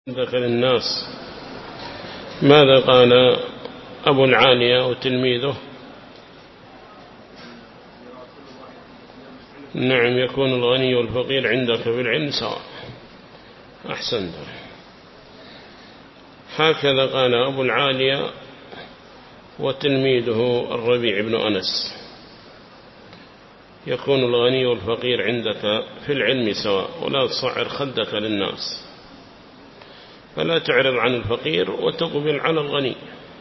ذكر الناس. ماذا قال أبو العالية وتلميذه؟ نعم، يكون الغني والفقير عندك في العلم سواء. أحسنت. هكذا قال أبو العالية وتلميذه الربيع بن أنس، يكون الغني والفقير عندك في العلم سواء، ولا تصعر خدك للناس، فلا تعرض عن الفقير وتقبل على الغني،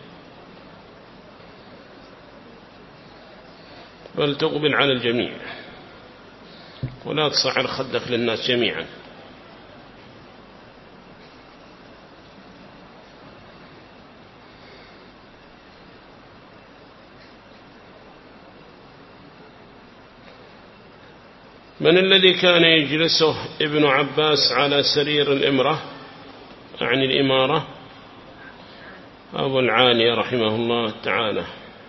بل تقبل على الجميع، ولا تصعر خدك للناس جميعا. من الذي كان يجلسه ابن عباس على سرير الإمرة، عن الإمارة؟ أبو العالية رحمه الله تعالى،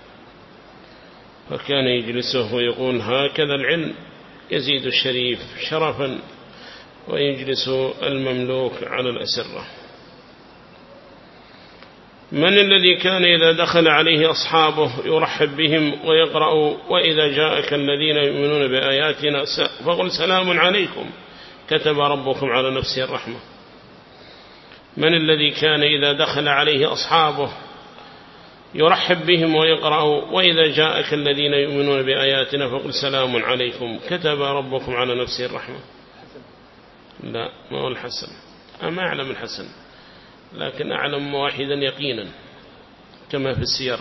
فكان يجلسه ويقول: هكذا العلم يزيد الشريف شرفا ويجلس المملوك على الأسرة. من الذي كان إذا دخل عليه أصحابه يرحب بهم ويقرأ: وإذا جاءك الذين يؤمنون بآياتنا فقل سلام عليكم كتب ربكم على نفسه الرحمة. من الذي كان إذا دخل عليه أصحابه يرحب بهم ويقرأ: وإذا جاءك الذين يؤمنون بآياتنا فقل سلام عليكم كتب ربكم على نفسه الرحمة؟ لا، ما هو الحسن. أما أعلم الحسن، لكن أعلم واحدا يقينا كما في السير.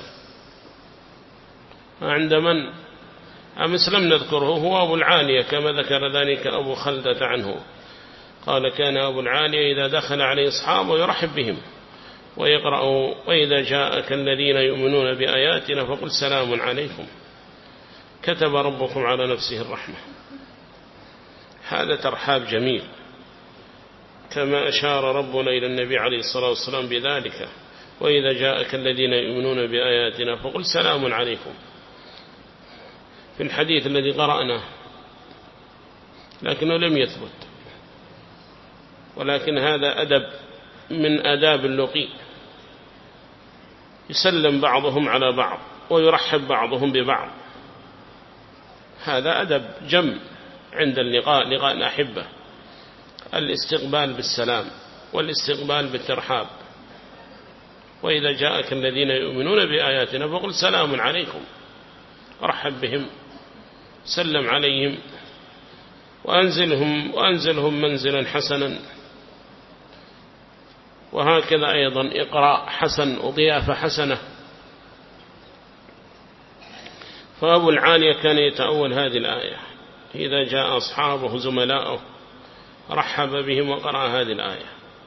عند من أمس لم نذكره، هو أبو العالية، كما ذكر ذلك أبو خلدة عنه، قال: كان أبو العالية إذا دخل عليه أصحابه يرحب بهم ويقرأ: وإذا جاءك الذين يؤمنون بآياتنا فقل سلام عليكم كتب ربكم على نفسه الرحمة. هذا ترحاب جميل، كما أشار ربنا إلى النبي عليه الصلاة والسلام بذلك: وإذا جاءك الذين يؤمنون بآياتنا فقل سلام عليكم، في الحديث الذي قرأناه، لكنه لم يثبت، ولكن هذا أدب من آداب اللقي، يسلم بعضهم على بعض ويرحب بعضهم ببعض، هذا أدب جم عند اللقاء، لقاء الأحبة، الاستقبال بالسلام والاستقبال بالترحاب. وإذا جاءك الذين يؤمنون بآياتنا فقل سلام عليكم، رحب بهم، سلم عليهم، وأنزلهم منزلا حسنا. وهكذا أيضا إقراء حسن وضيافة حسنة. فأبو العالية كان يتأول هذه الآية: إذا جاء أصحابه زملاؤه رحب بهم وقرأ هذه الآية.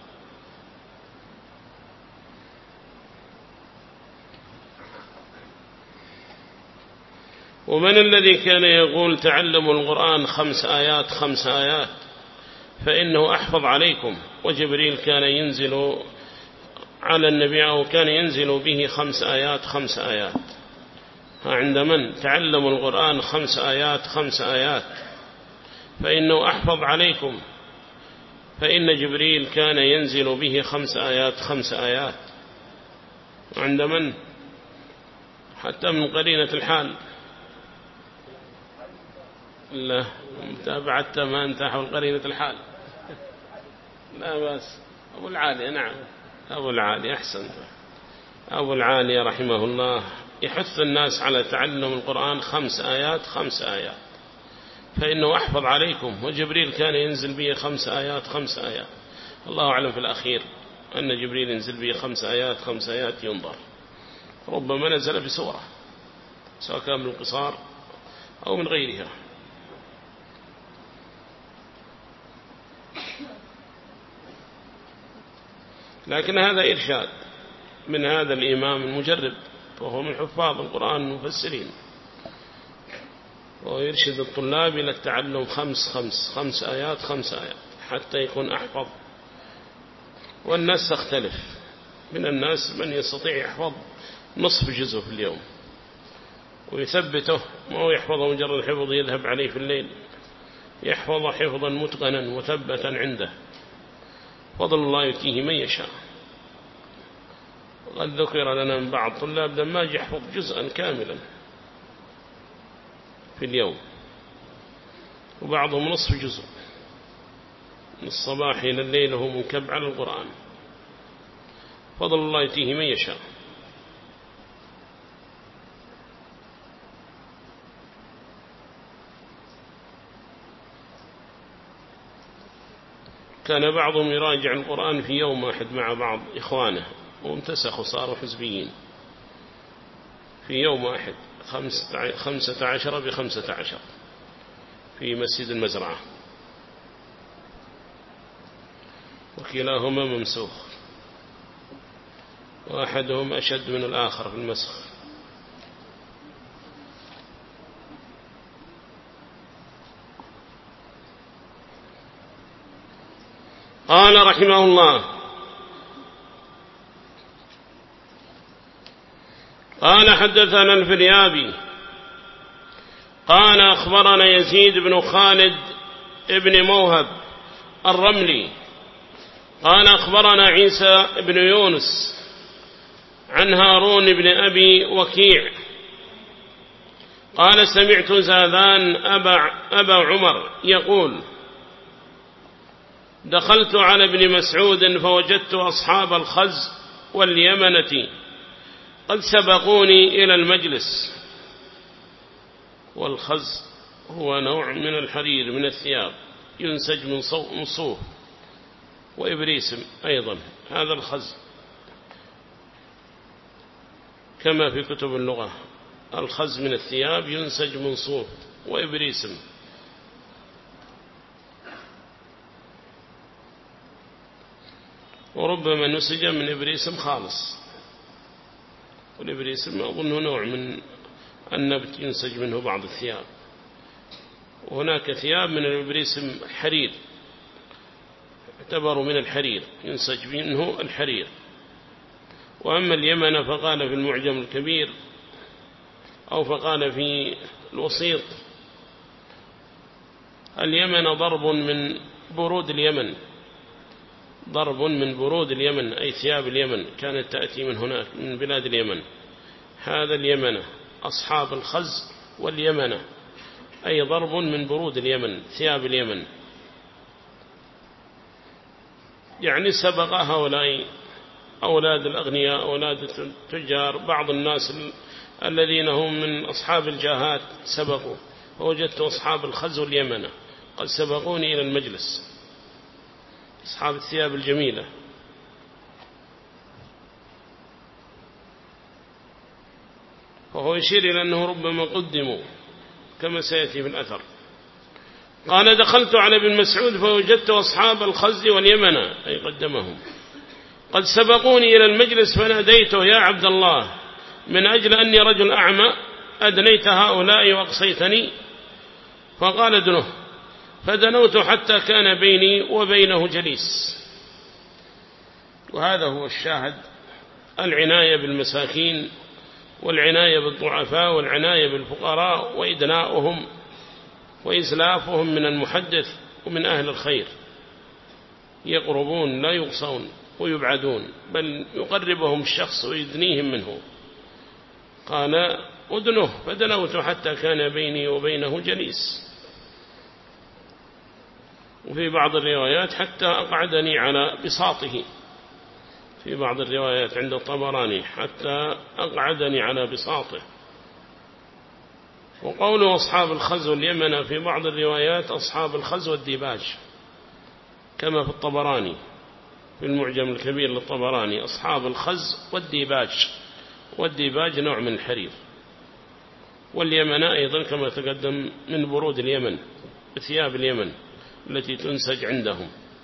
ومن الذي كان يقول: تعلموا القرآن 5 آيات 5 آيات فإنه أحفظ عليكم، وجبريل كان ينزل على النبي أو كان ينزل به 5 آيات 5 آيات. عند من؟ تعلموا القرآن 5 آيات 5 آيات فإنه أحفظ عليكم، فإن جبريل كان ينزل به 5 آيات 5 آيات. عند من؟ حتى من قرينة الحال. لا، متابعت ما انت حول قرينة الحال. لا بس أبو العالي، نعم أبو العالي، أحسنت. أبو العالي رحمه الله يحث الناس على تعلم القرآن 5 آيات 5 آيات فإنه أحفظ عليكم، وجبريل كان ينزل به 5 آيات 5 آيات. الله أعلم في الأخير أن جبريل ينزل به 5 آيات 5 آيات، ينظر ربما نزل بسورة، سواء كان من القصار أو من غيرها. لكن هذا إرشاد من هذا الإمام المجرب، وهو من حفاظ القرآن المفسرين، ويرشد الطلاب إلى التعلم 5 آيات 5 آيات حتى يكون أحفظ. والناس تختلف، من الناس من يستطيع يحفظ نصف جزء في اليوم ويثبته، ما هو يحفظه مجرد حفظ يذهب عليه في الليل، يحفظ حفظا متقنا مثبتا عنده. فضل الله يؤتيه من يشاء. وقد ذكر لنا من بعض طلاب لما يحفظ جزءا كاملا في اليوم، وبعضهم نصف جزء من الصباح إلى الليل وهو منكب على القرآن. فضل الله يؤتيه من يشاء. كان بعضهم يراجع القرآن في يوم واحد مع بعض إخوانه، وامتسخوا صاروا حزبيين في يوم واحد 15 ب15 في مسجد المزرعة، وكلاهما ممسوخ، وأحدهم أشد من الآخر في المسخ. قال رحمه الله: قال حدثنا الفريابي قال أخبرنا يزيد بن خالد ابن موهب الرملي قال أخبرنا عيسى بن يونس عن هارون بن أبي وكيع قال سمعت زاذان أبا عمر يقول: دخلت على ابن مسعود فوجدت أصحاب الخز واليمنة قد سبقوني إلى المجلس. والخز هو نوع من الحرير من الثياب ينسج من صوف وإبريسم أيضا. هذا الخز كما في كتب اللغة، الخز من الثياب ينسج من صوف وإبريسم. وربما نسج من إبريسم خالص، والإبريسم أظنه نوع من النبت ينسج منه بعض الثياب. وهناك ثياب من الإبريسم حرير، اعتبروا من الحرير ينسج منه الحرير. وأما اليمن فقال في المعجم الكبير أو فقال في الوسيط: اليمن ضرب من برود اليمن، ضرب من برود اليمن أي ثياب اليمن كانت تأتي من هناك من بلاد اليمن. هذا اليمن أصحاب الخز واليمن أي ضرب من برود اليمن ثياب اليمن. يعني سبق هؤلاء أولاد الأغنياء أولاد التجار بعض الناس الذين هم من أصحاب الجاهات سبقوا، فوجدت أصحاب الخز واليمن قد سبقوني إلى المجلس، أصحاب الثياب الجميلة. وهو يشير إلى أنه ربما قدموا كما سيأتي في الأثر. قال: دخلت على ابن مسعود فوجدت أصحاب الخز واليمن أي قدمهم قد سبقوني إلى المجلس فناديته: يا عبد الله، من أجل أني رجل أعمى أدنيت هؤلاء وأقصيتني؟ فقال: ادنه. فدنوت حتى كان بيني وبينه جليس. وهذا هو الشاهد: العناية بالمساكين والعناية بالضعفاء والعناية بالفقراء وإدناؤهم وإزلافهم من المحدث ومن أهل الخير. يقربون لا يقصون ويبعدون، بل يقربهم الشخص ويدنيهم منه. قال: أدنه. فدنوت حتى كان بيني وبينه جليس. وفي بعض الروايات حتى أقعدني على بساطه، في بعض الروايات عند الطبراني حتى أقعدني على بساطه. وقوله أصحاب الخز واليمن في بعض الروايات أصحاب الخز والديباج، كما في الطبراني في المعجم الكبير للطبراني: أصحاب الخز والديباج. والديباج نوع من الحرير. واليمن أيضا كما تقدم من برود اليمن بثياب اليمن التي تنسج عندهم.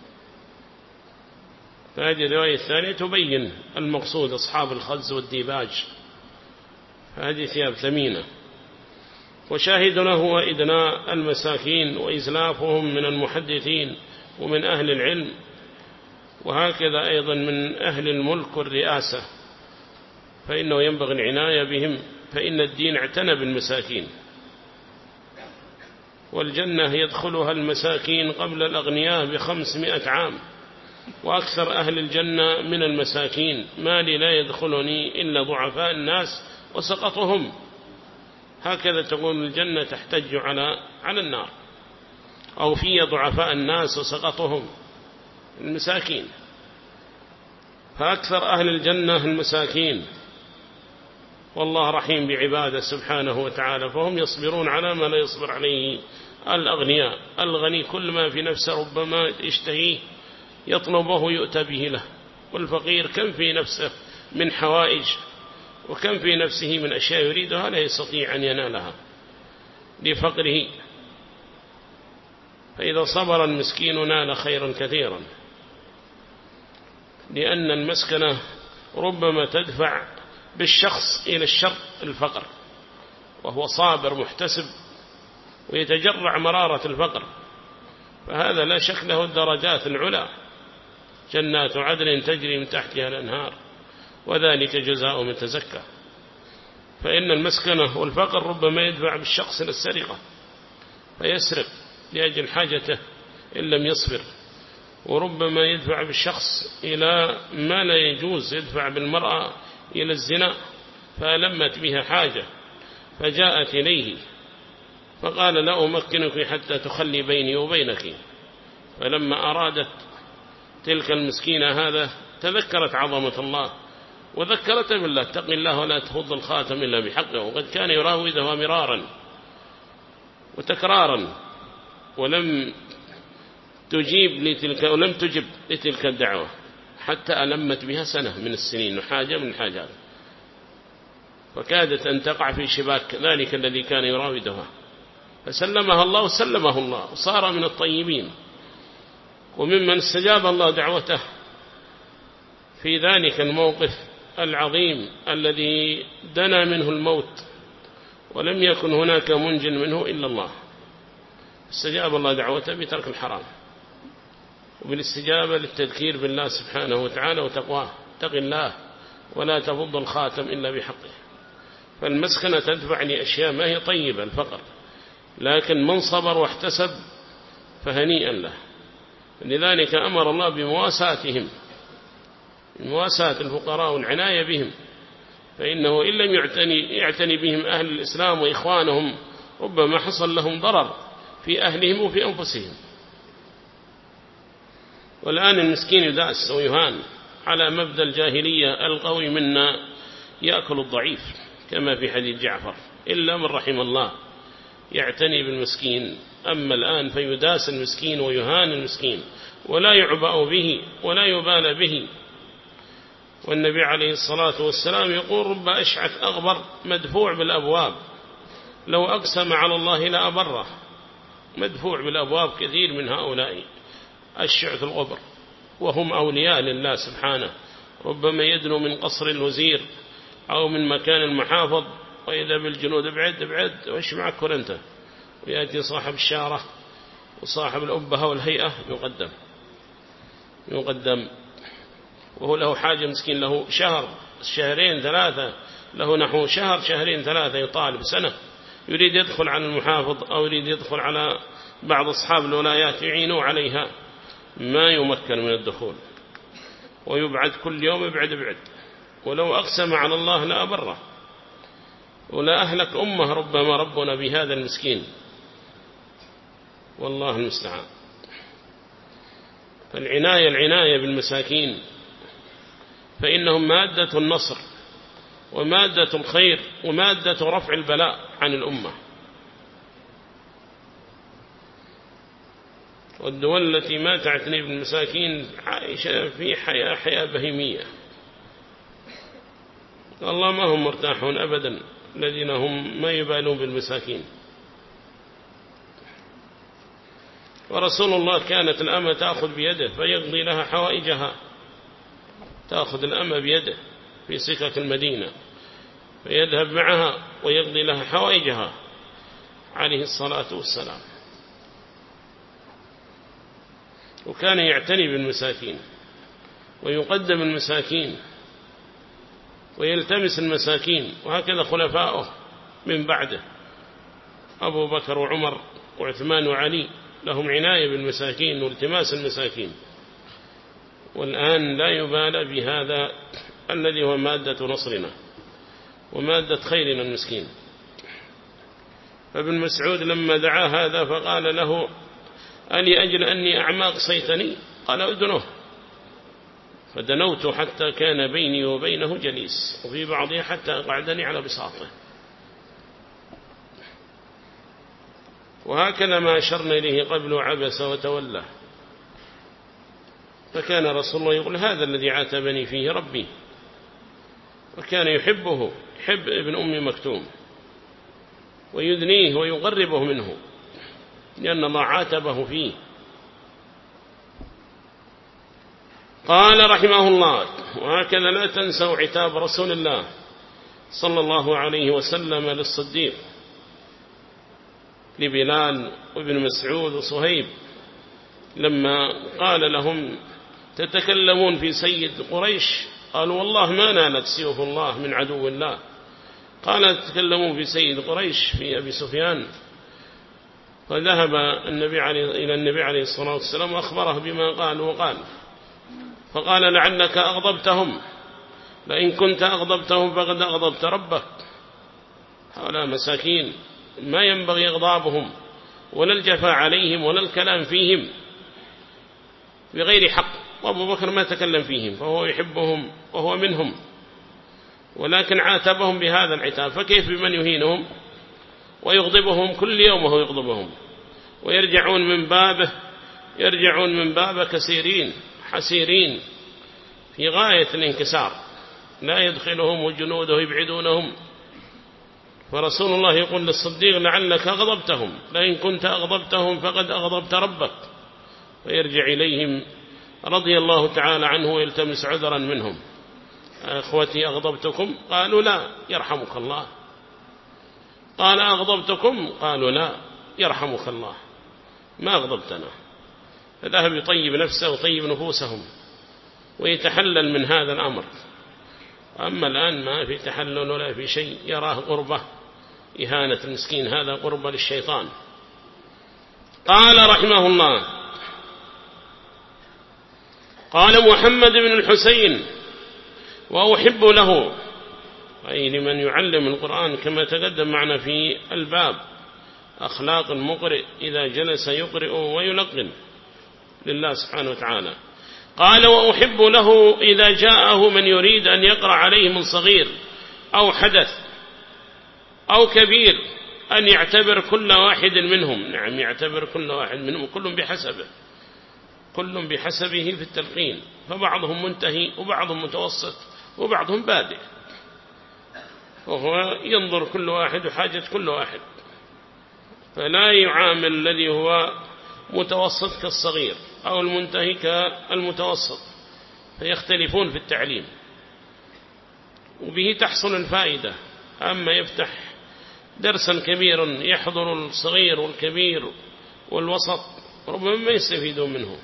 فهذه الرواية الثانية تبين المقصود أصحاب الخز والديباج، هذه ثياب ثمينة. وشاهدنا هو إدناء المساكين وإزلافهم من المحدثين ومن أهل العلم، وهكذا أيضا من أهل الملك والرئاسة، فإنه ينبغي العناية بهم، فإن الدين اعتنى بالمساكين. والجنة يدخلها المساكين قبل الأغنياء ب500 عام، وأكثر أهل الجنة من المساكين، ما لي لا يدخلني إلا ضعفاء الناس وسقطهم. هكذا تقول الجنة تحتج على النار، أو في ضعفاء الناس وسقطهم المساكين. فأكثر أهل الجنة المساكين، والله رحيم بعباده سبحانه وتعالى، فهم يصبرون على ما لا يصبر عليه الأغنياء. الغني كل ما في نفسه ربما يشتهيه يطلبه يؤتى به له، والفقير كم في نفسه من حوائج وكم في نفسه من أشياء يريدها لا يستطيع أن ينالها لفقره. فإذا صبر المسكين نال خيرا كثيرا، لأن المسكنة ربما تدفع بالشخص إلى الشر الفقر، وهو صابر محتسب ويتجرع مرارة الفقر، فهذا لا شك له الدرجات العلى، جنات عدن تجري من تحتها الأنهار وذلك جزاء من تزكى. فإن المسكنة والفقر ربما يدفع بالشخص إلى السرقة فيسرق لأجل حاجته إن لم يصبر، وربما يدفع بالشخص إلى ما لا يجوز، يدفع بالمرأة إلى الزنا فلمت بها حاجة فجاءت إليه فقال لا أمكنك حتى تخلي بيني وبينك، فلما أرادت تلك المسكينة هذا تذكرت عظمة الله وذكرت بالله، اتق الله ولا تخض الخاتم إلا بحقه، وقد كان يراودها مرارا وتكرارا ولم تجب لتلك الدعوة حتى ألمت بها سنة من السنين وحاجة من الحاجات، فكادت أن تقع في شباك ذلك الذي كان يراودها، فسلمها الله وسلمه الله وصار من الطيبين وممن استجاب الله دعوته في ذلك الموقف العظيم الذي دنا منه الموت ولم يكن هناك منج منه إلا الله. استجاب الله دعوته بترك الحرام وبالاستجابة للتذكير بالله سبحانه وتعالى وتقواه، اتق الله ولا تفض الخاتم إلا بحقه. فالمسكنة تدفع لأشياء ما هي طيبة الفقر، لكن من صبر واحتسب فهنيئا له. لذلك أمر الله بمواساتهم، مواساة الفقراء والعناية بهم، فإنه إن لم يعتني بهم أهل الإسلام وإخوانهم ربما حصل لهم ضرر في أهلهم وفي أنفسهم. والآن المسكين يداس ويهان على مبدأ الجاهلية، القوي منا يأكل الضعيف كما في حديث جعفر، إلا من رحم الله يعتني بالمسكين. أما الآن فيداس المسكين ويهان المسكين ولا يعبأ به ولا يبال به. والنبي عليه الصلاة والسلام يقول رب أشعث أغبر مدفوع بالأبواب لو أقسم على الله لا أبره. مدفوع بالأبواب كثير من هؤلاء الشعث الغبر وهم أولياء لله سبحانه، ربما يدنو من قصر الوزير أو من مكان المحافظ وإذا بالجنود ابعد وإيش معك أنت، ويأتي صاحب الشارة وصاحب الأبهة والهيئة يقدم وهو له حاجة مسكين، له شهر شهرين ثلاثة، له نحو شهر شهرين ثلاثة يطالب سنة، يريد يدخل على المحافظ أو يريد يدخل على بعض أصحاب الولايات يعينوا عليها، ما يمكن من الدخول ويبعد كل يوم ابعد ولو أقسم على الله لا أبره ولا أهلك أمه ربما ربنا بهذا المسكين، والله المستعان. فالعناية بالمساكين فإنهم مادة النصر ومادة الخير ومادة رفع البلاء عن الأمة. والدول التي ما تعتني بالمساكين عايشة في حياة بهيمية، والله ما هم مرتاحون أبدا الذين هم ما يبالون بالمساكين. ورسول الله كانت الأمة تأخذ بيده فيقضي لها حوائجها، تأخذ الأمة بيده في سكك المدينة فيذهب معها ويقضي لها حوائجها عليه الصلاة والسلام. وكان يعتني بالمساكين ويقدم المساكين ويلتمس المساكين، وهكذا خلفاؤه من بعده أبو بكر وعمر وعثمان وعلي لهم عناية بالمساكين والتماس المساكين. والآن لا يبالى بهذا الذي هو مادة نصرنا ومادة خيرنا المسكين. فابن مسعود لما دعا هذا فقال له: ألي أجل أني أعمى قصيتني؟ قال: أدنه. فدنوت حتى كان بيني وبينه جليس، وفي بعضها حتى قعدني على بساطه. وهكذا ما أشرنا إليه قبل عبس وتولى. فكان رسول الله يقول: هذا الذي عاتبني فيه ربي. وكان يحبه، يحب ابن أم مكتوم ويدنيه ويقربه منه لأن الله عاتبه فيه. قال رحمه الله: وهكذا لا تنسوا عتاب رسول الله صلى الله عليه وسلم للصديق، لبلال وابن مسعود وصهيب، لما قال لهم: تتكلمون في سيد قريش؟ قالوا: والله ما نالت سيوف الله من عدو الله. قال: تتكلمون في سيد قريش في أبي سفيان. فذهب إلى النبي عليه الصلاة والسلام وأخبره بما قال وقال، فقال: لعلك أغضبتهم، لئن كنت أغضبتهم فقد أغضبت ربك. هؤلاء مساكين ما ينبغي إغضابهم ولا الجفاء عليهم ولا الكلام فيهم بغير حق. وأبو بكر ما تكلم فيهم فهو يحبهم وهو منهم، ولكن عاتبهم بهذا العتاب. فكيف بمن يهينهم ويغضبهم كل يوم وهو يغضبهم، ويرجعون من بابه كسيرين حسيرين في غاية الانكسار، لا يدخلهم وجنوده يبعدونهم. فرسول الله يقول للصديق: لعلك أغضبتهم، لئن كنت أغضبتهم فقد أغضبت ربك. ويرجع إليهم رضي الله تعالى عنه ويلتمس عذرا منهم: أخوتي أغضبتكم؟ قالوا: لا يرحمك الله. قال: أغضبتكم؟ قالوا: لا يرحمك الله، ما أغضبتنا. فذهب يطيب نفسه وطيب نفوسهم ويتحلل من هذا الأمر. أما الآن ما في تحلل ولا في شيء، يراه قربة، إهانة المسكين، هذا قربة للشيطان. قال رحمه الله: قال محمد بن الحسين: وأحب له، أي لمن يعلم القرآن كما تقدم معنا في الباب، أخلاق المقرئ إذا جلس يقرئ ويلقن لله سبحانه وتعالى. قال: وأحب له إذا جاءه من يريد أن يقرأ عليه من صغير أو حدث أو كبير أن يعتبر كل واحد منهم. نعم، يعتبر كل واحد منهم، كل بحسبه في التلقين، فبعضهم منتهي وبعضهم متوسط وبعضهم بادئ، وهو ينظر كل واحد وحاجة كل واحد، فلا يعامل الذي هو متوسط كالصغير أو المنتهي كالمتوسط، فيختلفون في التعليم، وبه تحصل الفائدة. أما يفتح درسا كبيرا يحضر الصغير والكبير والوسط، ربما ما يستفيدون منه،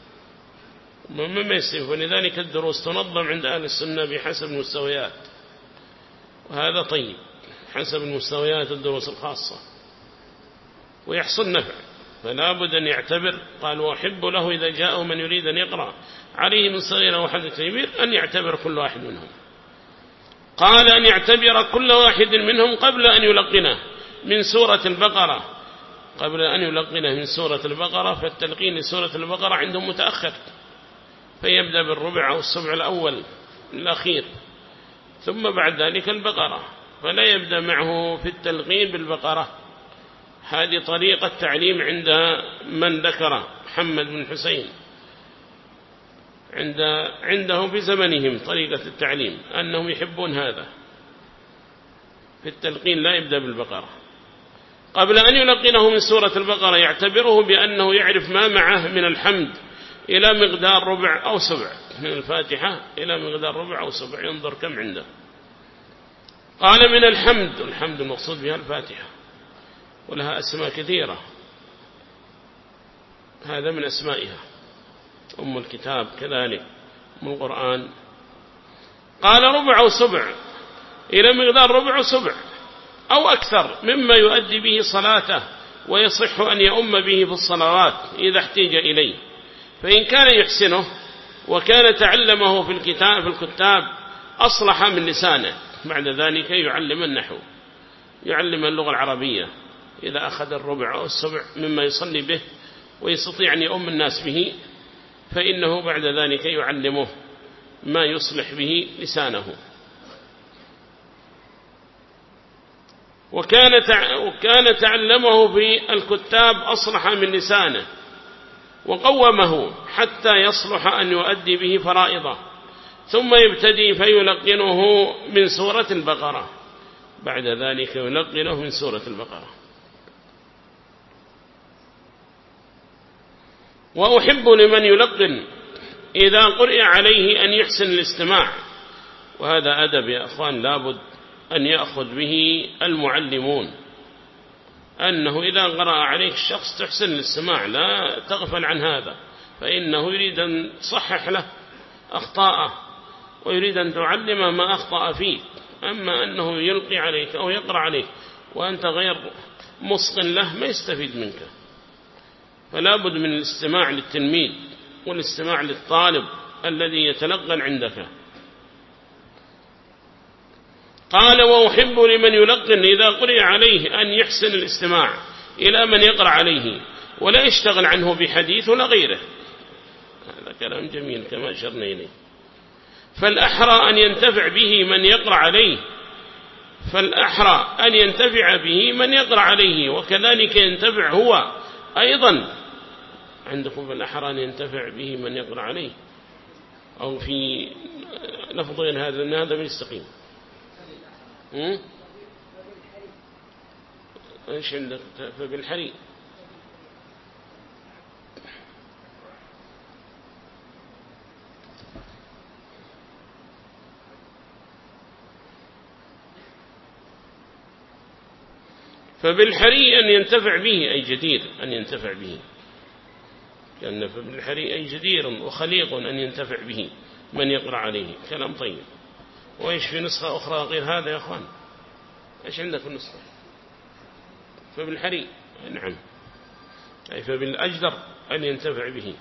ولذلك الدروس تنظم عند أهل السنة بحسب المستويات، وهذا طيب، حسب المستويات الدروس الخاصة، ويحصل نفع. فلا بد أن يعتبر. قال: وأحب له إذا جاءه من يريد أن يقرأ عليه من صغير أو حدث كبير أن يعتبر كل واحد منهم. قال: أن يعتبر كل واحد منهم قبل أن يلقنه من سورة البقرة. قبل أن يلقنه من سورة البقرة، فالتلقين لسورة البقرة عندهم متأخر، فيبدأ بالربع أو السبع الأول الأخير، ثم بعد ذلك البقرة، فلا يبدأ معه في التلقين بالبقرة. هذه طريقة تعليم عند من ذكر محمد بن حسين، عنده في زمنهم طريقة التعليم أنهم يحبون هذا في التلقين، لا يبدأ بالبقرة. قبل أن يلقنه من سورة البقرة يعتبره بأنه يعرف ما معه من الحمد إلى مقدار ربع أو سبع، من الفاتحة إلى مقدار ربع أو سبع، ينظر كم عنده. قال: من الحمد المقصود بها الفاتحة، ولها أسماء كثيرة، هذا من أسمائها، أم الكتاب كذلك، أم القرآن. قال: ربع أو سبع، إلى مقدار ربع وسبع أو أكثر مما يؤدي به صلاته، ويصح أن يؤم به في الصلوات إذا احتاج إليه. فإن كان يحسنه وكان تعلمه في الكتاب أصلح من لسانه. بعد ذلك يعلم النحو، يعلم اللغة العربية، إذا أخذ الربع أو السبع مما يصلي به ويستطيع أن يؤم الناس به، فإنه بعد ذلك يعلمه ما يصلح به لسانه. وكان تعلمه في الكتاب أصلح من لسانه وقومه حتى يصلح أن يؤدي به فرائضه، ثم يبتدي فيلقنه من سورة البقرة. بعد ذلك يلقنه من سورة البقرة. وأحب لمن يلقن إذا قرئ عليه أن يحسن الاستماع، وهذا أدب يا أخوان لابد أن يأخذ به المعلمون، أنه إذا قرأ عليك الشخص تحسن الاستماع، لا تغفل عن هذا، فإنه يريد أن تصحح له أخطاءه ويريد أن تعلمه ما أخطأ فيه. أما أنه يلقي عليك أو يقرأ عليك وأنت غير مصغن له ما يستفيد منك. فلا بد من الاستماع للتلميذ والاستماع للطالب الذي يتلقن عندك. قال وأحب لمن يلقن إذا قرئ عليه أن يحسن الاستماع إلى من يقرأ عليه ولا يشتغل عنه بحديث ولا غيره. هذا كلام جميل كما أشرنا إليه. فالأحرى أن ينتفع به من يقرأ عليه، فالأحرى أن ينتفع به من يقرأ عليه، وكذلك ينتفع هو أيضا. عندكم الأحرى أن ينتفع به من يقرأ عليه، أو في لفظين هذا أن هذا من يستقيم. إيش عندك؟ فبالحري فبالحري أن ينتفع به أي جدير أن ينتفع به، لأن فبالحري أي جدير وخليق أن ينتفع به من يقرأ عليه. كلام طيب. وإيش في نسخة أخرى غير هذا يا أخوان؟ إيش عندك في النسخة؟ فبالحري نعم، أي فبالأجدر أن ينتفع به.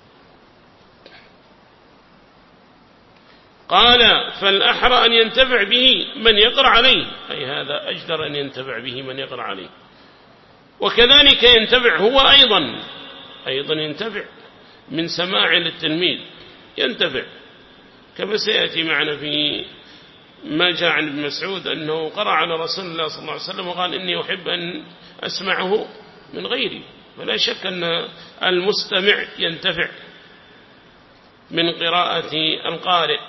قال فالأحرى أن ينتفع به من يقرأ عليه، أي هذا أجدر أن ينتفع به من يقرأ عليه. وكذلك ينتفع هو أيضا ينتفع من سماع للتلميذ، ينتفع كما سيأتي معنا في ما جاء عن ابن مسعود أنه قرأ على رسول الله صلى الله عليه وسلم وقال إني أحب أن أسمعه من غيري. فلا شك أن المستمع ينتفع من قراءة القارئ،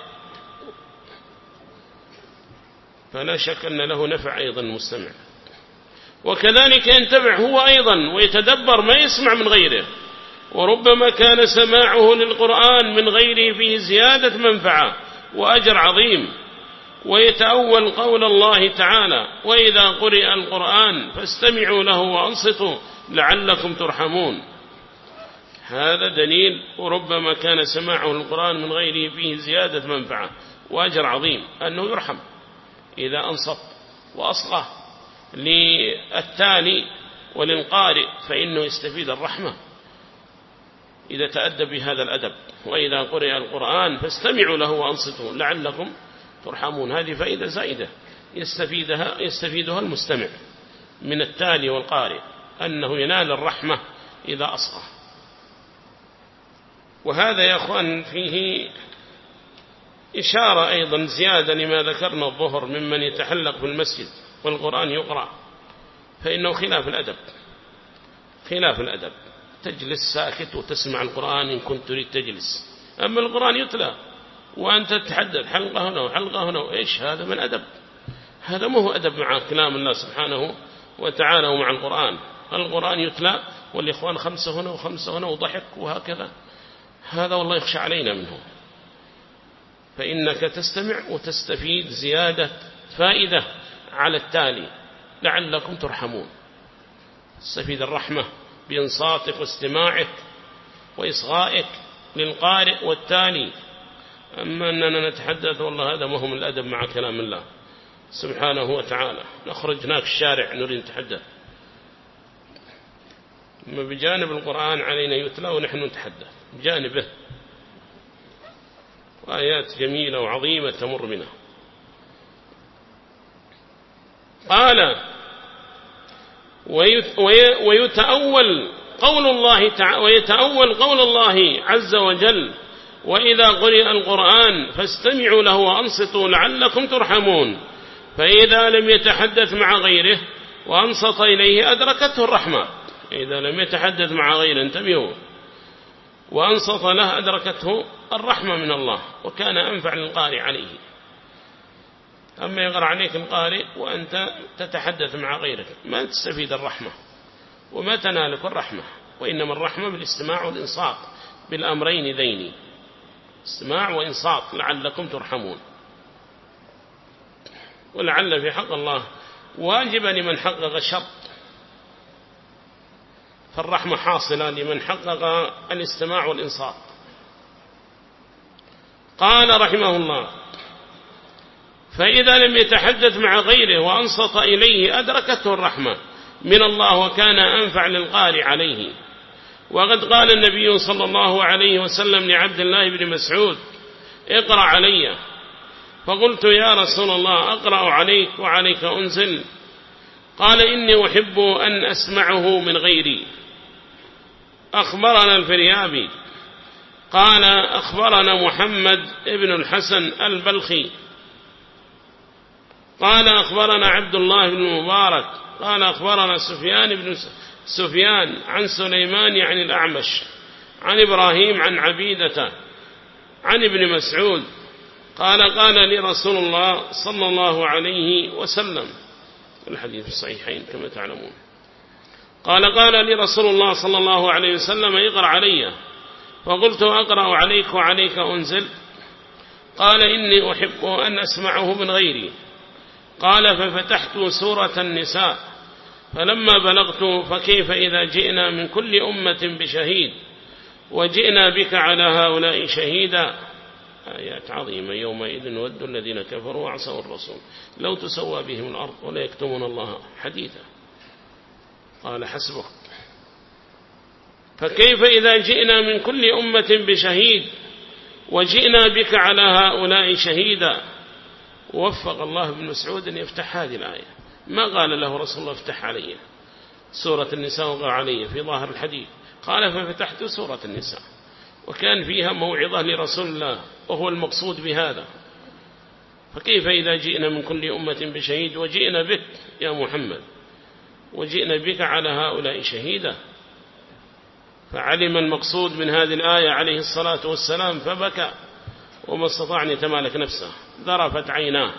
فلا شك أن له نفع أيضا المستمع. وكذلك ينتفع هو أيضا ويتدبر ما يسمع من غيره. وربما كان سماعه للقرآن من غيره فيه زيادة منفعة وأجر عظيم، ويتأول قول الله تعالى وإذا قرئ القرآن فاستمعوا له وأنصتوا لعلكم ترحمون. هذا دليل. وربما كان سماعه للقرآن من غيره فيه زيادة منفعة وأجر عظيم، أنه يرحم إذا أنصت وأصغى للتالي وللقارئ، فإنه يستفيد الرحمة إذا تأدب بهذا الأدب. وإذا قرئ القرآن فاستمعوا له وأنصتوا لعلكم ترحمون. هذه فائدة زائدة يستفيدها المستمع من التالي والقارئ، أنه ينال الرحمة إذا أصغى. وهذا يا أخوان فيه إشارة أيضا زيادة لما ذكرنا الظهر ممن يتحلق في المسجد والقرآن يقرأ، فإنه خلاف الأدب. تجلس ساكت وتسمع القرآن إن كنت تريد تجلس، أما القرآن يتلى وأنت تتحدث حلقة هنا وحلقة هنا، وإيش هذا من أدب؟ هذا ما هو أدب مع كلام الله سبحانه وتعالى ومع القرآن يتلى والإخوان 5 هنا و5 هنا وضحك وهكذا، هذا والله يخشى علينا منه. فإنك تستمع وتستفيد زيادة فائدة على التالي لعلكم ترحمون. تستفيد الرحمة بإنصاتك واستماعك وإصغائك للقارئ والتالي. أما أننا نتحدث والله هذا ما هو من الأدب مع كلام الله سبحانه وتعالى. نخرج هناك الشارع نريد نتحدث، أما بجانب القرآن علينا يتلى ونحن نتحدث بجانبه. وآيات جميلة وعظيمة تمر بنا. قال ويتأول قول الله عز وجل وإذا قرئ القرآن فاستمعوا له وأنصتوا لعلكم ترحمون، فإذا لم يتحدث مع غيره وأنصت إليه أدركته الرحمة. إذا لم يتحدث مع غيره انتبهوا وأنصت له أدركته الرحمة من الله، وكان أنفع للقارئ عليه. أما يقرأ عليك القارئ وأنت تتحدث مع غيرك ما تستفيد الرحمة وما تنالك الرحمة، وإنما الرحمة بالاستماع والإنصات بالأمرين ذين، استماع وإنصات لعلكم ترحمون. ولعل في حق الله واجب لمن حقق الشرط، فالرحمة حاصلة لمن حقق الاستماع والإنصات. قال رحمه الله فإذا لم يتحدث مع غيره وأنصت إليه أدركته الرحمة من الله، وكان أنفع للقارئ عليه. وقد قال النبي صلى الله عليه وسلم لعبد الله بن مسعود اقرأ علي، فقلت يا رسول الله أقرأ عليك وعليك أنزل؟ قال إني أحب أن أسمعه من غيري. أخبرنا الفريابي قال أخبرنا محمد ابن الحسن البلخي قال أخبرنا عبد الله بن المبارك قال أخبرنا سفيان عن سليمان عن الأعمش عن إبراهيم عن عبيدة عن ابن مسعود قال قال لي رسول الله صلى الله عليه وسلم، الحديث الصحيحين كما تعلمون، قال قال لي رسول الله صلى الله عليه وسلم اقرأ علي، فقلت أقرأ عليك وعليك أنزل؟ قال إني أحب أن أسمعه من غيري. قال ففتحت سورة النساء فلما بلغت فكيف إذا جئنا من كل أمة بشهيد وجئنا بك على هؤلاء شهيدا. آيات عظيمة. يومئذ ود الذين كفروا وعصوا الرسول لو تسوى بهم الأرض ولا يكتمون الله حديثا. قال حسبك. فكيف إذا جئنا من كل أمة بشهيد وجئنا بك على هؤلاء شهيدا. ووفق الله بن مسعود أن يفتح هذه الآية، ما قال له رسول الله افتح علي سورة النساء وقرأ علي في ظاهر الحديث، قال ففتحت سورة النساء، وكان فيها موعظة لرسول الله وهو المقصود بهذا. فكيف إذا جئنا من كل أمة بشهيد وجئنا بك يا محمد وجئنا بك على هؤلاء شهيدا. فعلم المقصود من هذه الآية عليه الصلاة والسلام فبكى وما استطاع أن يتمالك نفسه، ذرفت عيناه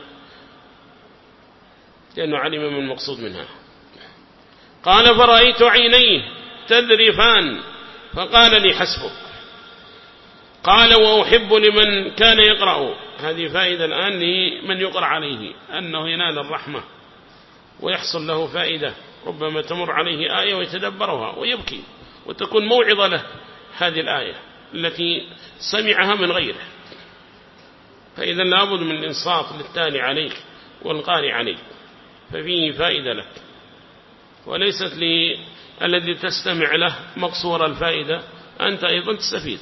لأنه علم من المقصود منها. قال فرأيت عينيه تذرفان فقال لي حسبك. قال وأحب لمن كان يقرأ، هذه فائدة الآن لمن يقرأ عليه أنه ينال الرحمة ويحصل له فائدة، ربما تمر عليه آية ويتدبرها ويبكي وتكون موعظة له هذه الآية التي سمعها من غيره. فإذا لابد من الإنصات للتالي عليك والقارئ عليك، ففيه فائدة لك وليست للذي تستمع له مقصور الفائدة، أنت أيضا تستفيد.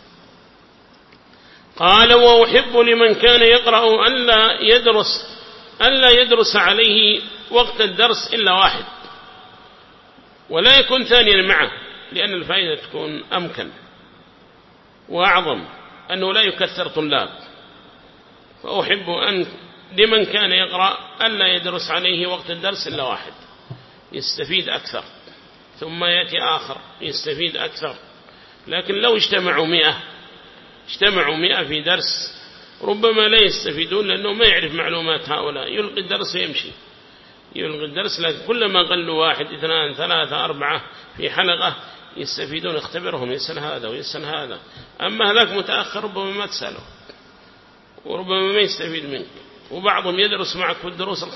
قال وأحب لمن كان يقرأ ألا يدرس عليه وقت الدرس إلا واحد ولا يكون ثانيا معه، لأن الفائدة تكون أمكن وأعظم، أنه لا يكثر طلاب. فأحب أن لمن كان يقرأ ألا يدرس عليه وقت الدرس إلا واحد يستفيد أكثر، ثم يأتي آخر يستفيد أكثر. لكن لو اجتمعوا 100 في درس ربما لا يستفيدون، لأنه ما يعرف معلومات هؤلاء، يلقي الدرس ويمشي، يلقي الدرس. لكن كلما قلوا 1 2 3 4 في حلقة يستفيدون، اختبرهم، يسأل هذا ويسأل هذا. أما هذاك متأخر ربما ما تسأله وربما ما يستفيد منك. وبعضهم يدرس معك في الدروس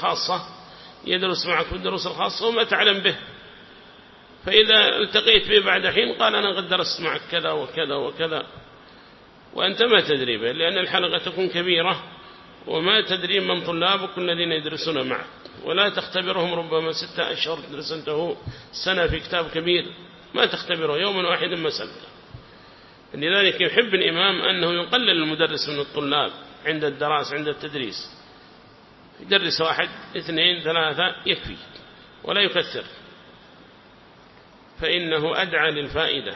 الخاصة وما تعلم به، فإذا التقيت به بعد حين قال أنا قد درست معك كذا وكذا وكذا، وأنت ما تدري به، لأن الحلقة تكون كبيرة وما تدري من طلابك الذين يدرسون معك، ولا تختبرهم ربما 6 أشهر درسته سنة في كتاب كبير، ما تختبره يوم واحد مسألة. لذلك يحب الإمام أنه يقلل المدرس من الطلاب عند الدراسة عند التدريس، يدرس 1 2 3 يكفي ولا يكثر، فإنه أدعى للفائدة.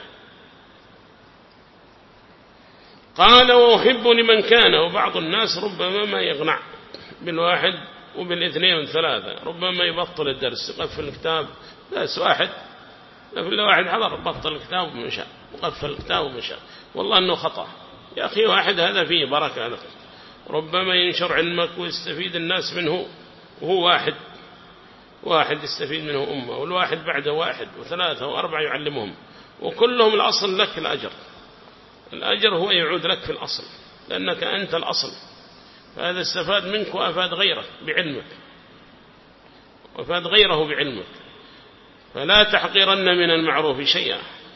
قال وأحب لمن كان، وبعض الناس ربما ما يغنع بالواحد وبالاثنين والثلاثة، ربما يبطل الدرس يقفل الكتاب، درس واحد لكن واحد حضر بطل الكتاب ومشى وقفل الكتاب ومشى، والله أنه خطأ يا أخي. واحد هذا فيه بركة لك، ربما ينشر علمك ويستفيد الناس منه، وهو واحد يستفيد منه أمة، والواحد بعده 1 و3 و4 يعلمهم، وكلهم الأصل لك الأجر هو يعود لك في الأصل، لأنك أنت الأصل. فهذا استفاد منك وأفاد غيرك بعلمك، وأفاد غيره بعلمك. فلا تحقرن من المعروف شيئا.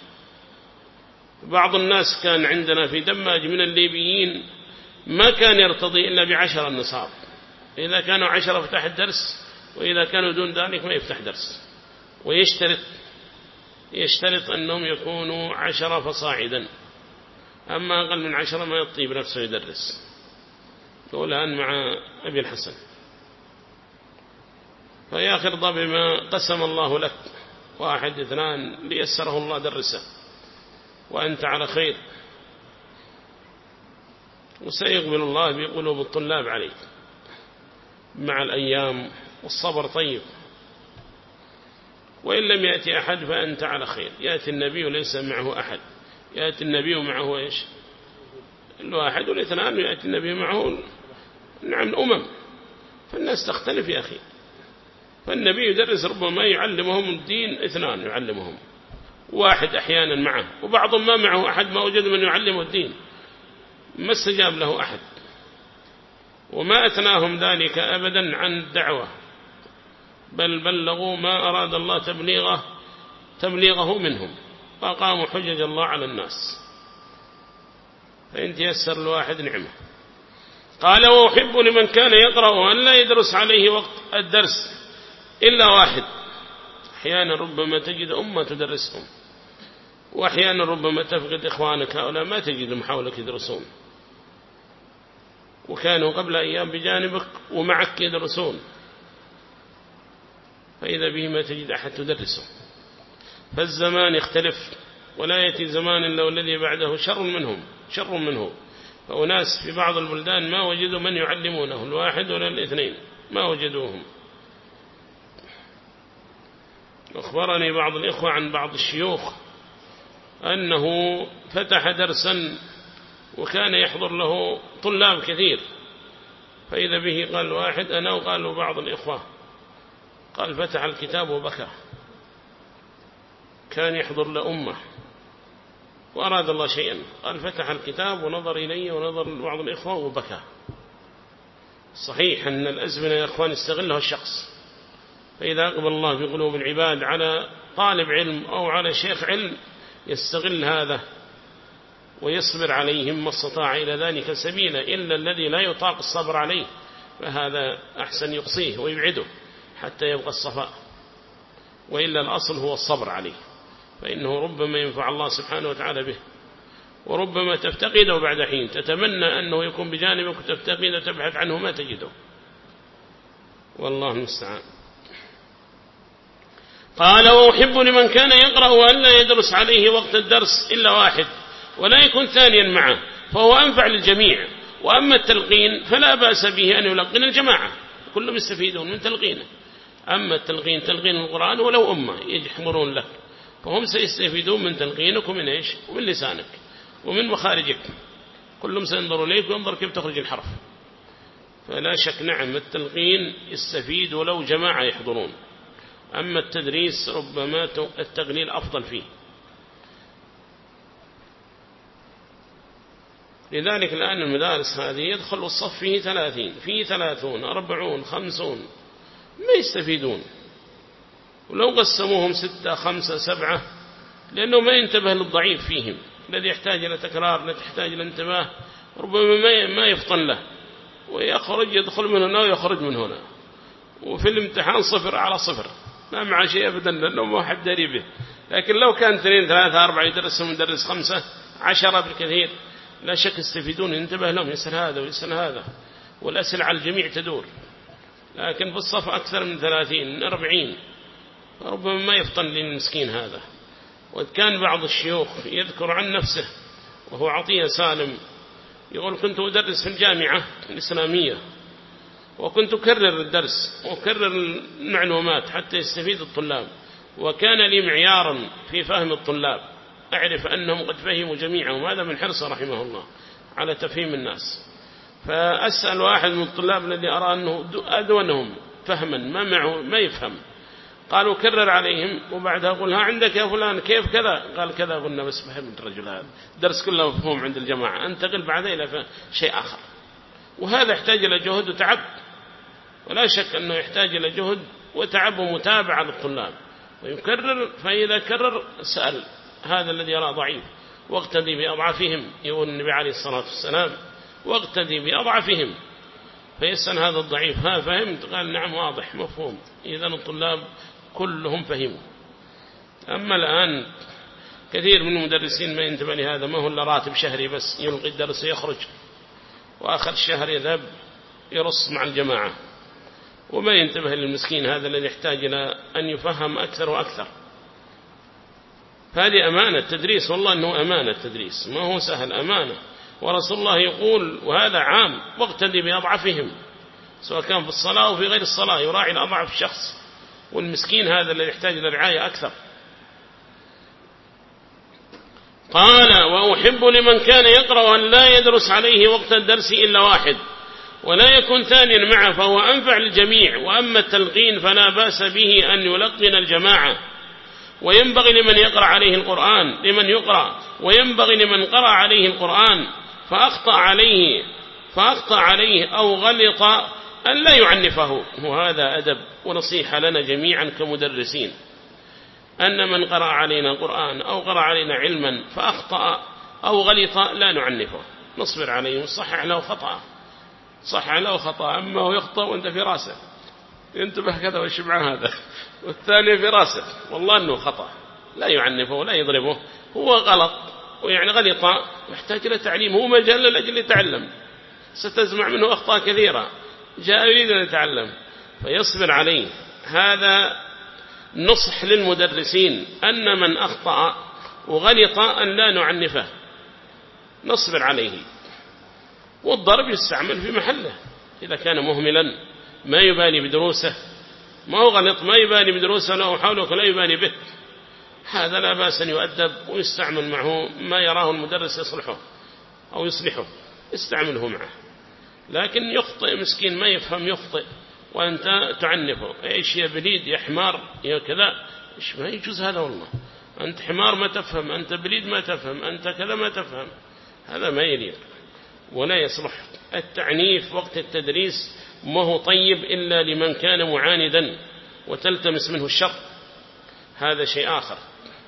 بعض الناس كان عندنا في دماج من الليبيين ما كان يرتضي إلا ب10 النصاب، إذا كانوا 10 فتح الدرس، وإذا كانوا دون ذلك ما يفتح درس، ويشترط أنهم يكونوا 10 فصاعدا، أما أقل من 10 ما يطيب نفسه يدرس. الآن مع أبي الحسن، فيا أخي ارضى بما قسم الله لك، 1 2 ليسره الله درسه وأنت على خير، وسيقبل الله بقلوب الطلاب عليك مع الأيام، والصبر طيب. وإن لم يأتي أحد فأنت على خير، يأتي النبي وليس معه أحد، يأتي النبي معه إيش 1 و2، يأتي النبي معه نعم الأمم، فالناس تختلف يا أخي. فالنبي يدرس ربما يعلمهم الدين 2 يعلمهم، 1 أحيانا معه، وبعضهم ما معه أحد، ما وجد من يعلمه الدين، ما استجاب له أحد، وما أثناهم ذلك أبدا عن الدعوة، بل بلغوا ما أراد الله تبليغه منهم، وأقاموا حجج الله على الناس. فإن تيسر الواحد نعمة. قال وأحب لمن كان يقرأ أن لا يدرس عليه وقت الدرس إلا 1. أحيانا ربما تجد أمة تدرسهم، وأحيانا ربما تفقد إخوانك هؤلاء ما تجدهم حولك يدرسون، وكانوا قبل أيام بجانبك ومعك يدرسون، فإذا به ما تجد أحد تدرسه. فالزمان يختلف، ولا يأتي زمان إلا والذي بعده شر منه. فأناس في بعض البلدان ما وجدوا من يعلمونه 1 ولا 2، ما وجدوهم. أخبرني بعض الإخوة عن بعض الشيوخ أنه فتح درسا وكان يحضر له طلاب كثير، فإذا به قال واحد أنا، وقال بعض الإخوة، قال فتح الكتاب وبكى، كان يحضر لأمة وأراد الله شيئا، قال فتح الكتاب ونظر إلي ونظر لبعض الإخوة وبكى. صحيح أن الأزمنة يا أخوان يستغلها الشخص، فإذا أقبل الله بقلوب العباد على طالب علم أو على شيخ علم يستغل هذا ويصبر عليهم ما استطاع إلى ذلك سبيلا، إلا الذي لا يطاق الصبر عليه فهذا أحسن يقصيه ويبعده حتى يبقى الصفاء، وإلا الأصل هو الصبر عليه، فإنه ربما ينفع الله سبحانه وتعالى به، وربما تفتقده بعد حين، تتمنى أنه يكون بجانبك وتفتقده وتبحث عنه ما تجده، والله المستعان. قال وأحب لمن كان يقرأ وأن لا يدرس عليه وقت الدرس إلا 1 ولا يكون ثانيا معه، فهو أنفع للجميع. وأما التلقين فلا بأس به أن يلقن الجماعة، كلهم يستفيدون من تلقينه. أما التلقين تلقين القرآن ولو أمة يحضرون لك، فهم سيستفيدون من تلقينك ومن إيش، ومن لسانك ومن مخارجك، كلهم سينظروا إليك وينظر كيف تخرج الحرف. فلا شك نعم التلقين يستفيد ولو جماعة يحضرون، أما التدريس ربما التقليل أفضل فيه. لذلك الآن المدارس هذه يدخل الصف فيه 30 فيه 30 40 50 ما يستفيدون، ولو قسموهم 6 5 7 لأنه ما ينتبه للضعيف فيهم الذي يحتاج إلى تكرار، الذي يحتاج إلى انتباه، ربما ما يفطن له ويخرج، يدخل من هنا ويخرج من هنا، وفي الامتحان 0 على 0 ما مع شيء أبدا لأنه ما حد داري به. لكن لو كان 2 3 4 يدرسهم مدرس 5 10 بالكثير، لا شك يستفيدون، ينتبه لهم، يسأل هذا ويسأل هذا، والأسئلة على الجميع تدور. لكن في الصف أكثر من 30 من 40 ربما ما يفطن للمسكين هذا. وكان بعض الشيوخ يذكر عن نفسه وهو عطية سالم، يقول كنت أدرس في الجامعة الإسلامية، وكنت أكرر الدرس وأكرر المعلومات حتى يستفيد الطلاب، وكان لي معيارا في فهم الطلاب، أعرف أنهم قد فهموا جميعهم، هذا من حرصه رحمه الله على تفهيم الناس. فأسأل واحد من الطلاب الذي أرى أنه أدونهم فهما ما يفهم، قالوا كرر عليهم، وبعدها أقول ها عندك يا فلان كيف كذا، قال كذا، قلنا بس فهم الرجل هذا، درس كله مفهوم عند الجماعة، انتقل بعدين إلى شيء آخر. وهذا يحتاج إلى جهد وتعب، ولا شك أنه يحتاج إلى جهد وتعب ومتابعة للطلاب، ويكرر. فإذا كرر سأل هذا الذي يرى ضعيف، واقتدي بأضعفهم، يقول النبي عليه الصلاة والسلام واقتدي بأضعفهم، فيسأل هذا الضعيف ها فهمت؟ قال نعم واضح مفهوم، إذن الطلاب كلهم فهموا. أما الآن كثير من المدرسين ما ينتبه لهذا، ما هو إلا راتب شهري بس، يلقي الدرس يخرج، وآخر الشهر يذهب يرص مع الجماعة، وما ينتبه للمسكين هذا الذي يحتاج إلى أن يفهم أكثر وأكثر. هذه أمانة التدريس، والله أنه أمانة التدريس، ما هو سهل، أمانة. ورسول الله يقول وهذا عام واقتدي بأضعفهم، سواء كان في الصلاة وفي غير الصلاة، يراعي الأضعف الشخص، والمسكين هذا الذي يحتاج إلى رعاية أكثر. قال وأحب لمن كان يقرأ أن لا يدرس عليه وقت الدرس إلا واحد، ولا يكون ثانيا معه، فهو أنفع للجميع. وأما التلقين فلا بأس به أن يلقن الجماعة، وينبغي لمن يقرأ عليه القرآن وينبغي لمن قرأ عليه القرآن فأخطأ عليه أو غلط أن لا يعنفه. وهذا أدب ونصيحة لنا جميعا كمدرسين، أن من قرأ علينا القرآن أو قرأ علينا علما فأخطأ أو غلط لا نعنفه، نصبر عليه ونصحح له خطأ. أما هو يخطأ وأنت في راسه، ينتبه كذا ويشبع هذا، والثاني في راسه والله أنه خطأ، لا يعنفه ولا يضربه، هو غلط ويعني غلط، يحتاج إلى تعليم، هو مجال لأجل يتعلم، ستسمع منه أخطاء كثيرة، جاء يريد أن يتعلم فيصبر عليه. هذا نصح للمدرسين، أن من أخطأ وغلط أن لا نعنفه، نصبر عليه. والضرب يستعمل في محله، إذا كان مهملا ما يبالي بدروسه، ما هو غلط ما يبالي بدروسه، لا حولك لا يبالي به، هذا لا بأس أن يؤدب ويستعمل معه ما يراه المدرس يصلحه أو يصلحه، استعمله معه. لكن يخطئ مسكين ما يفهم يخطئ وأنت تعنفه، إيش يا بليد يا حمار يا كذا، إيش ما يجوز هذا، والله أنت حمار ما تفهم، أنت بليد ما تفهم، أنت كذا ما تفهم، هذا ما يليق ولا يصلح. التعنيف وقت التدريس ما هو طيب إلا لمن كان معاندا وتلتمس منه الشر، هذا شيء آخر.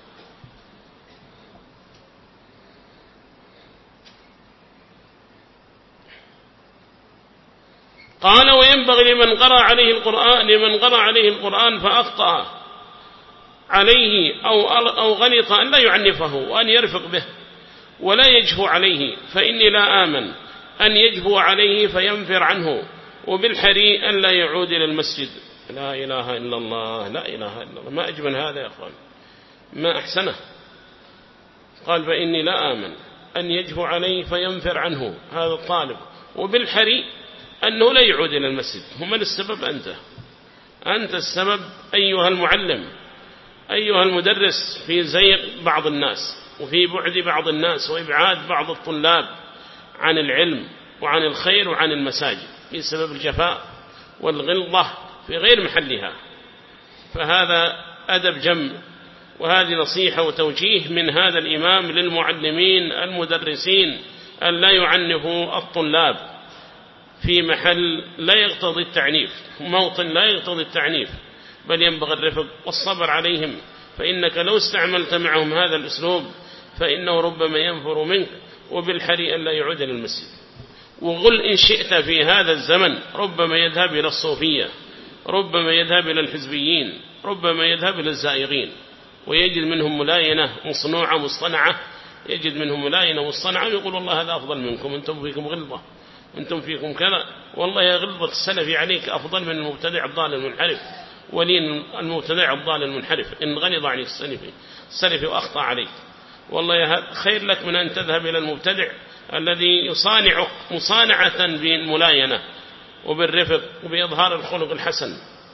قال وينبغي لمن قرأ عليه القرآن فأخطأ عليه أو غلط أن لا يعنفه وأن يرفق به ولا يجفو عليه، فإني لا آمن أن يجفو عليه فينفر عنه، وبالحري أن لا يعود إلى المسجد. لا إله إلا الله، لا إله إلا الله، ما أجمل هذا يا أخوان، ما أحسنه. قال فإني لا آمن أن يجفو عليه فينفر عنه هذا الطالب، وبالحري أنه لا يعود إلى المسجد. هم من السبب؟ أنت السبب أيها المعلم، أيها المدرس، في زيغ بعض الناس وفي بعد بعض الناس وإبعاد بعض الطلاب عن العلم وعن الخير وعن المساجد بسبب الجفاء والغلظة في غير محلها. فهذا أدب جم، وهذه نصيحة وتوجيه من هذا الإمام للمعلمين المدرسين أن لا يعنفوا الطلاب في محل لا يقتضي التعنيف، موطن لا يقتضي التعنيف، بل ينبغي الرفق والصبر عليهم، فإنك لو استعملت معهم هذا الأسلوب فإنه ربما ينفر منك، وبالحري أن لا يعود إلى المسجد. وقل إن شئت في هذا الزمن ربما يذهب إلى الصوفية، ربما يذهب إلى الحزبيين، ربما يذهب إلى الزائغين، ويجد منهم ملاينة مصنوعة مصطنعة يجد منهم ملاينة والصنعة ويقول والله هذا أفضل منكم، أنتم فيكم غلظة، أنتم فيكم كذا. والله يا غلظة السلفي عليك أفضل من المبتدع الضال المنحرف، ولين المبتدع الضال المنحرف إن غلظ عليك السلفي وأخطأ عليك. والله خير لك من أن تذهب إلى المبتدع الذي يصانعك مصانعة بالملاينة وبالرفق وبإظهار الخلق الحسن.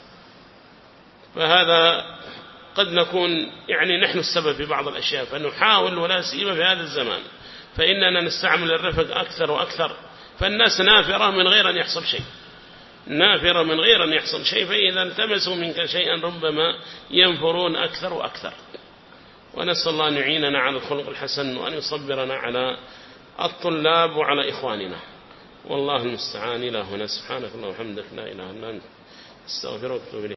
فهذا قد نكون يعني نحن السبب في بعض الأشياء، فنحاول ولا سيما في هذا الزمان، فإننا نستعمل الرفق أكثر وأكثر، فالناس نافرة من غير أن يحصل شيء، نافرة من غير أن يحصل شيء، فإذا التمسوا منك شيئا ربما ينفرون أكثر وأكثر. ونسأل الله أن يعيننا على الخلق الحسن وأن يصبرنا على الطلاب وعلى إخواننا، والله المستعان. إلى هنا سبحانك اللهم وبحمدك لا إله إلا أنت استغفرك وأتوب إليك.